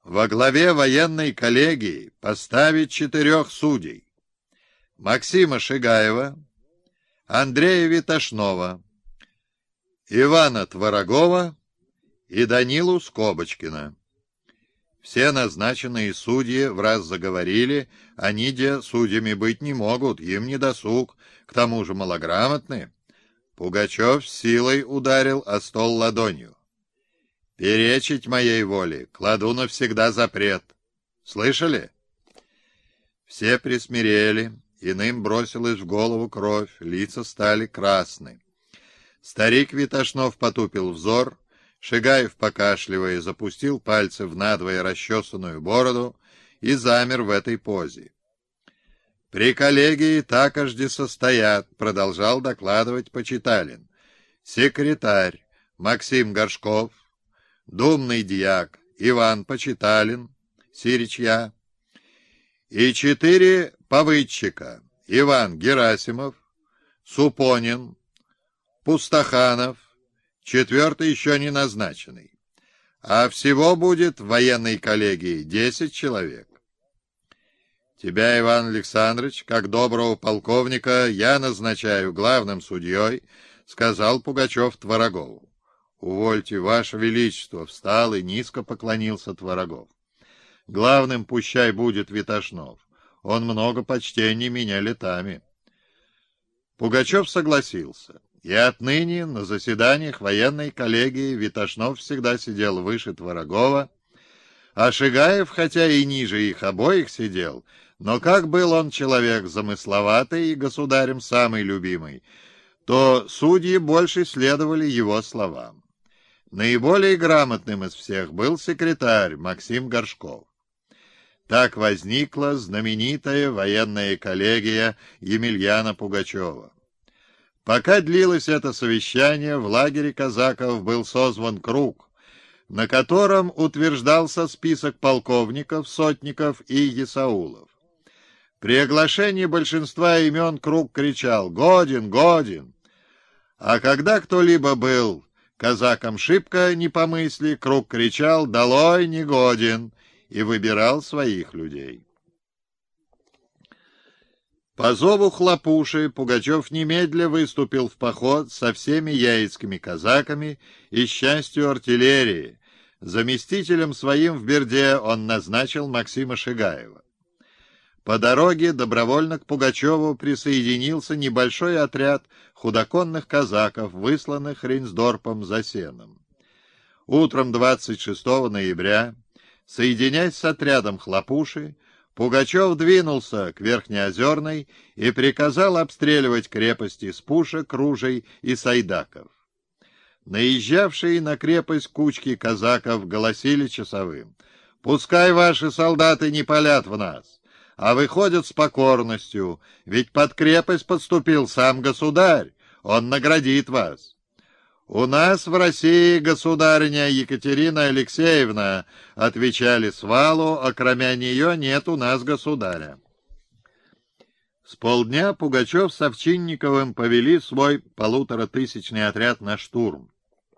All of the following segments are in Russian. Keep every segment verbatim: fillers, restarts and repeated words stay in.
во главе военной коллегии поставить четырех судей: Максима Шигаева, Андрея Витошнова, Ивана Творогова и Данилу Скобочкина. Все назначенные судьи враз заговорили, они де судьями быть не могут, им не досуг, к тому же малограмотны. Пугачев с силой ударил о стол ладонью. «Перечить моей воле кладу навсегда запрет. Слышали?» Все присмирели, иным бросилась в голову кровь, лица стали красны. Старик Витошнов потупил взор, Шигаев, покашливая, запустил пальцы в надвое расчесанную бороду и замер в этой позе. «При коллегии такожди состоят», — продолжал докладывать Почиталин, «секретарь Максим Горшков, думный дьяк Иван Почиталин, сирич я, и четыре повыдчика: Иван Герасимов, Супонин, Пустоханов, четвертый еще не назначенный. А всего будет в военной коллегии десять человек. Тебя, Иван Александрович, как доброго полковника, я назначаю главным судьей, — сказал Пугачев Творогову. Увольте, Ваше Величество, — встал и низко поклонился Творогов. Главным пущай будет Витошнов. Он много почтений меня летами. Пугачев согласился. И отныне на заседаниях военной коллегии Витошнов всегда сидел выше Творогова, а Шигаев, хотя и ниже их обоих сидел, но как был он человек замысловатый и государем самый любимый, то судьи больше следовали его словам. Наиболее грамотным из всех был секретарь Максим Горшков. Так возникла знаменитая военная коллегия Емельяна Пугачева. Пока длилось это совещание, в лагере казаков был созван круг, на котором утверждался список полковников, сотников и есаулов. При оглашении большинства имен круг кричал «Годен! Годен!», а когда кто-либо был казаком шибко не по мысли, круг кричал «Долой негоден!» и выбирал своих людей. По зову Хлопуши Пугачев немедля выступил в поход со всеми яицкими казаками и с частью артиллерии. Заместителем своим в Берде он назначил Максима Шигаева. По дороге добровольно к Пугачеву присоединился небольшой отряд худоконных казаков, высланных Рейнсдорпом за сеном. Утром двадцать шестого ноября, соединяясь с отрядом Хлопуши, Пугачев двинулся к Верхнеозерной и приказал обстреливать крепости с пушек, ружей и сайдаков. Наезжавшие на крепость кучки казаков голосили часовым: «Пускай ваши солдаты не палят в нас, а выходят с покорностью, ведь под крепость подступил сам государь, он наградит вас». «У нас в России государыня Екатерина Алексеевна», — отвечали с валу, — «а кроме нее нет у нас государя». С полдня Пугачев с Овчинниковым повели свой полуторатысячный отряд на штурм.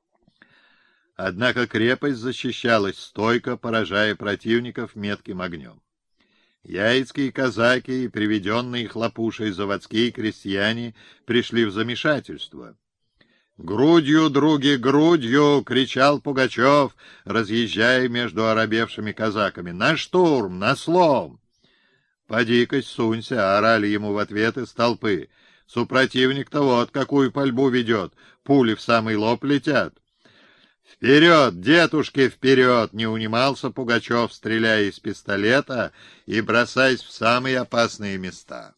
Однако крепость защищалась стойко, поражая противников метким огнем. Яицкие казаки и приведенные Хлопушей заводские крестьяне пришли в замешательство. «Грудью, други, грудью!» — кричал Пугачев, разъезжая между оробевшими казаками. «На штурм! На слом!» «Поди-ка сунься!» — орали ему в ответ из толпы. «Супротивник-то вот какую пальбу ведет! Пули в самый лоб летят!» «Вперед, дедушки, вперед!» — не унимался Пугачев, стреляя из пистолета и бросаясь в самые опасные места.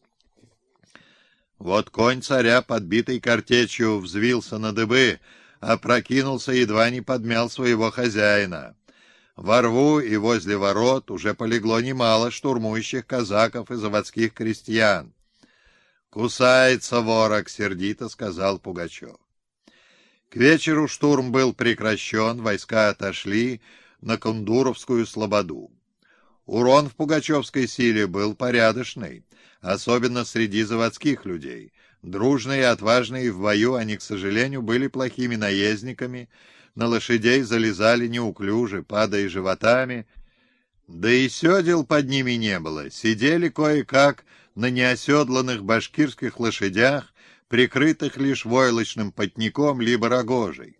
Вот конь царя, подбитый картечью, взвился на дыбы, опрокинулся, едва не подмял своего хозяина. Во рву и возле ворот уже полегло немало штурмующих казаков и заводских крестьян. «Кусается ворог», — сердито сказал Пугачев. К вечеру штурм был прекращен, войска отошли на Кундуровскую слободу. Урон в пугачевской силе был порядочный, особенно среди заводских людей. Дружные и отважные в бою, они, к сожалению, были плохими наездниками, на лошадей залезали неуклюже, падая животами, Да и седел под ними не было, сидели кое-как на неоседланных башкирских лошадях, прикрытых лишь войлочным потником либо рогожей.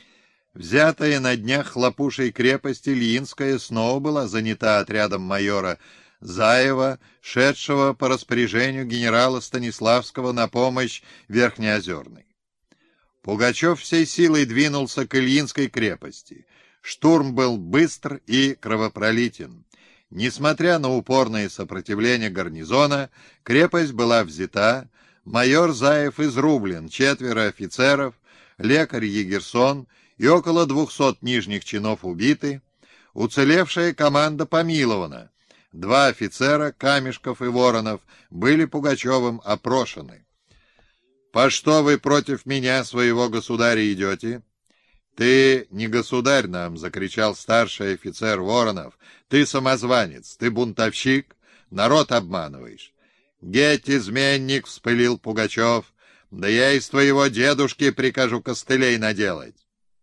Взятая на днях хлопушей крепость Ильинская снова была занята отрядом майора Заева, шедшего по распоряжению генерала Станиславского на помощь Верхнеозерной. Пугачев всей силой двинулся к Ильинской крепости. Штурм был быстр и кровопролитен. Несмотря на упорное сопротивление гарнизона, крепость была взята, майор Заев изрублен, четверо офицеров, лекарь Егерсон и около двухсот нижних чинов убиты, уцелевшая команда помилована. Два офицера, Камешков и Воронов, были Пугачевым опрошены. «По что вы против меня, своего государя, идете?» «Ты не государь нам!» — закричал старший офицер Воронов. «Ты самозванец, ты бунтовщик, народ обманываешь». «Геть, изменник!» — вспылил Пугачев. «Да я из твоего дедушки прикажу костылей наделать».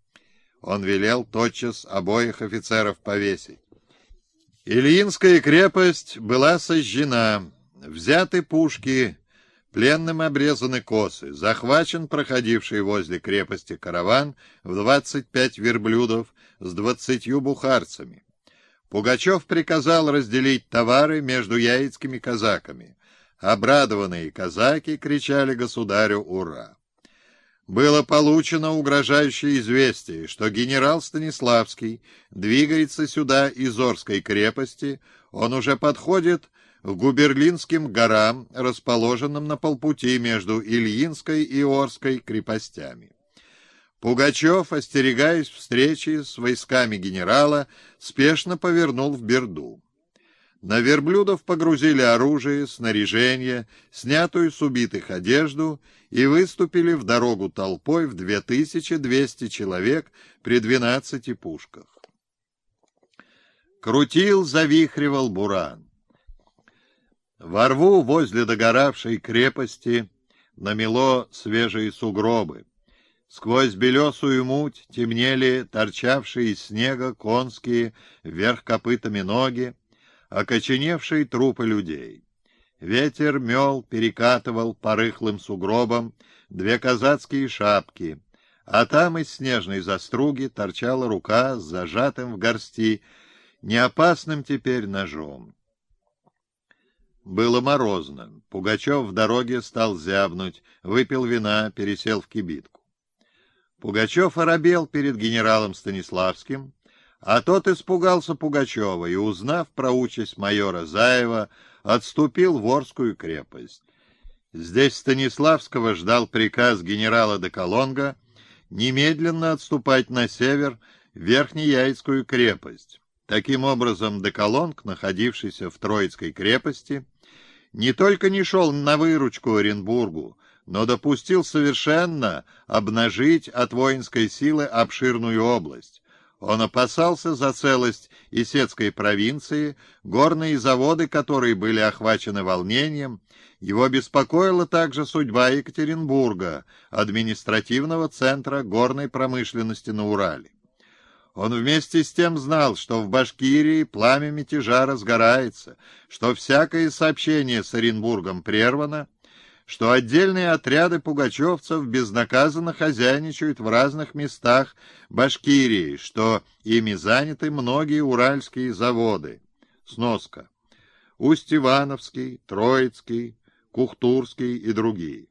Он велел тотчас обоих офицеров повесить. Ильинская крепость была сожжена, взяты пушки, пленным обрезаны косы, захвачен проходивший возле крепости караван в двадцать пять верблюдов с двадцатью бухарцами. Пугачев приказал разделить товары между яицкими казаками. Обрадованные казаки кричали государю «Ура!». Было получено угрожающее известие, что генерал Станиславский двигается сюда из Орской крепости, он уже подходит к Губерлинским горам, расположенным на полпути между Ильинской и Орской крепостями. Пугачев, остерегаясь встречи с войсками генерала, спешно повернул в Берду. На верблюдов погрузили оружие, снаряжение, снятую с убитых одежду и выступили в дорогу толпой в две тысячи двести человек при двенадцати пушках. Крутил, завихривал буран. Во рву возле догоравшей крепости намело свежие сугробы. Сквозь белесую муть темнели торчавшие из снега конские вверх копытами ноги, окоченевшие трупы людей. Ветер мел, перекатывал по рыхлым сугробам две казацкие шапки, а там из снежной заструги торчала рука с зажатым в горсти неопасным теперь ножом. Было морозно. Пугачев в дороге стал зябнуть, выпил вина, пересел в кибитку. Пугачев оробел перед генералом Станиславским, а тот испугался Пугачева и, узнав про участь майора Заева, отступил в Орскую крепость. Здесь Станиславского ждал приказ генерала де Колонга немедленно отступать на север в Верхнеяицкую крепость. Таким образом, де Колонг, находившийся в Троицкой крепости, не только не шел на выручку Оренбургу, но допустил совершенно обнажить от воинской силы обширную область. Он опасался за целость Исетской провинции, горные заводы, которые были охвачены волнением. Его беспокоила также судьба Екатеринбурга, административного центра горной промышленности на Урале. Он вместе с тем знал, что в Башкирии пламя мятежа разгорается, что всякое сообщение с Оренбургом прервано, что отдельные отряды пугачевцев безнаказанно хозяйничают в разных местах Башкирии, что ими заняты многие уральские заводы. Сноска. Усть-Ивановский, Троицкий, Кухтурский и другие.